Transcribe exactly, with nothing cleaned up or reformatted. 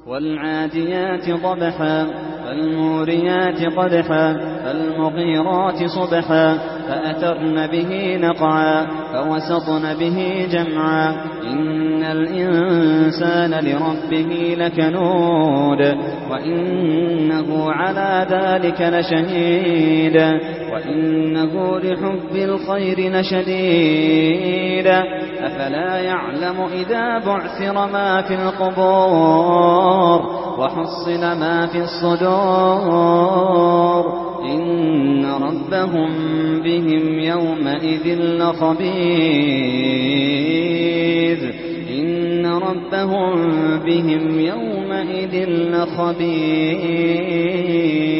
والعاديات ضبحا فالموريات قدحا فالمغيرات صبحا فأثرن به نقعا فوسطن به جمعا إن الإنسان لربه لكنود وإنه على ذلك لشهيد وإنه لحب الخير لشديد أفلا يعلم إذا بعثر ما في القبور وحصل ما في الصدور إن ربهم بهم يومئذ لخبير إن ربهم بهم يومئذ لخبير